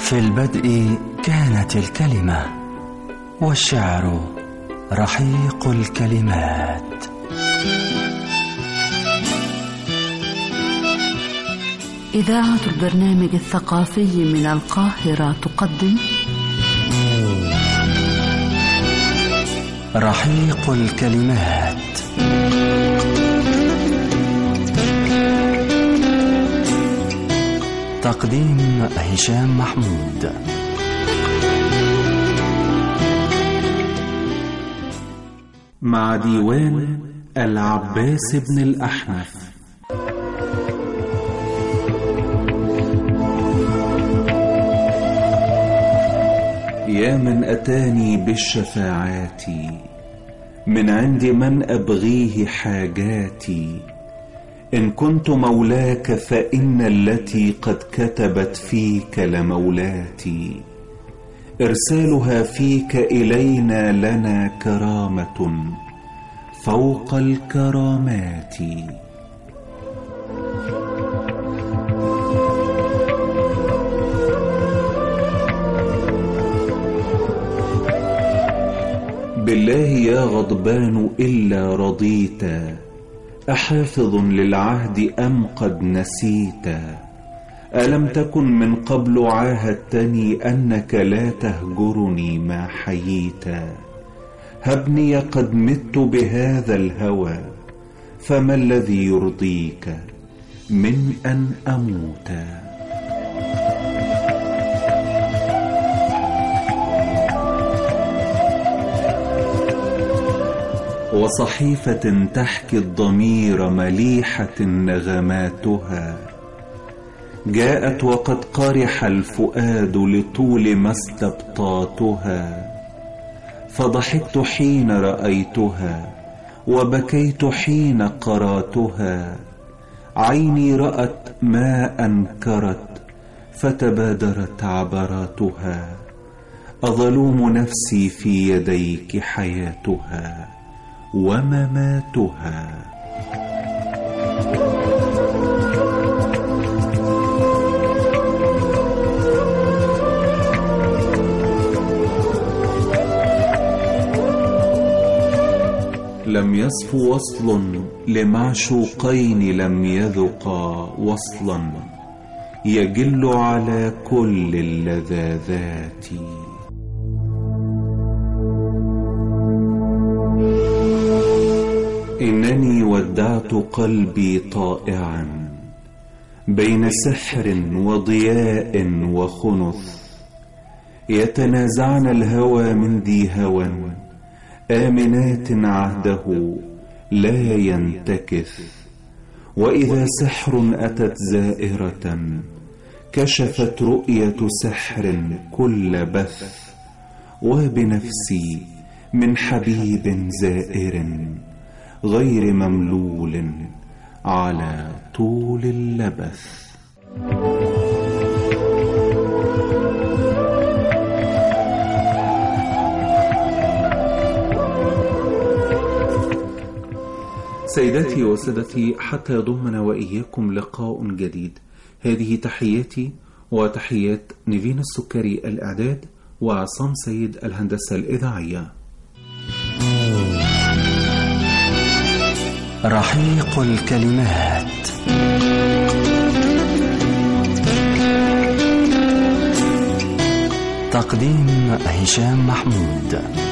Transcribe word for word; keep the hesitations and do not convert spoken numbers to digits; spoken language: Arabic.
في البدء كانت الكلمة، والشعر رحيق الكلمات. إذاعة البرنامج الثقافي من القاهرة تقدم رحيق الكلمات. تقديم هشام محمود. مع ديوان العباس بن الأحنف. يا من أتاني بالشفاعات، من عند من أبغيه حاجاتي، إن كنت مولاك فإن التي قد كتبت فيك لمولاتي، إرسالها فيك إلينا لنا كرامة فوق الكرامات. بالله يا غضبان إلا رضيتا، أحافظ للعهد أم قد نسيتا؟ ألم تكن من قبل عاهدتني أنك لا تهجرني ما حييتا؟ هبني قد مت بهذا الهوى، فما الذي يرضيك من أن أموتا؟ وصحيفة تحكي الضمير مليحة نغماتها، جاءت وقد قرح الفؤاد لطول ما استبطاتها، فضحكت حين رأيتها وبكيت حين قراتها، عيني رأت ما أنكرت فتبادرت عبراتها، أظلوم نفسي في يديك حياتها ومماتها. لم يصف وصل لمعشوقين لم يذقا وصلا، يجل على كل اللذاذات. إنني ودعت قلبي طائعا بين سحر وضياء وخنث، يتنازعن الهوى من ذي هوى، آمنات عهده لا ينتكث. وإذا سحر أتت زائرة، كشفت رؤية سحر كل بث، وبنفسي من حبيب زائر غير مملول على طول اللبث. سيداتي وسادتي، حتى يضمنا وإياكم لقاء جديد، هذه تحياتي وتحيات نيفين السكري الإعداد وعصام سيد الهندسة الإذاعية. رحيق الكلمات. تقديم هشام محمود.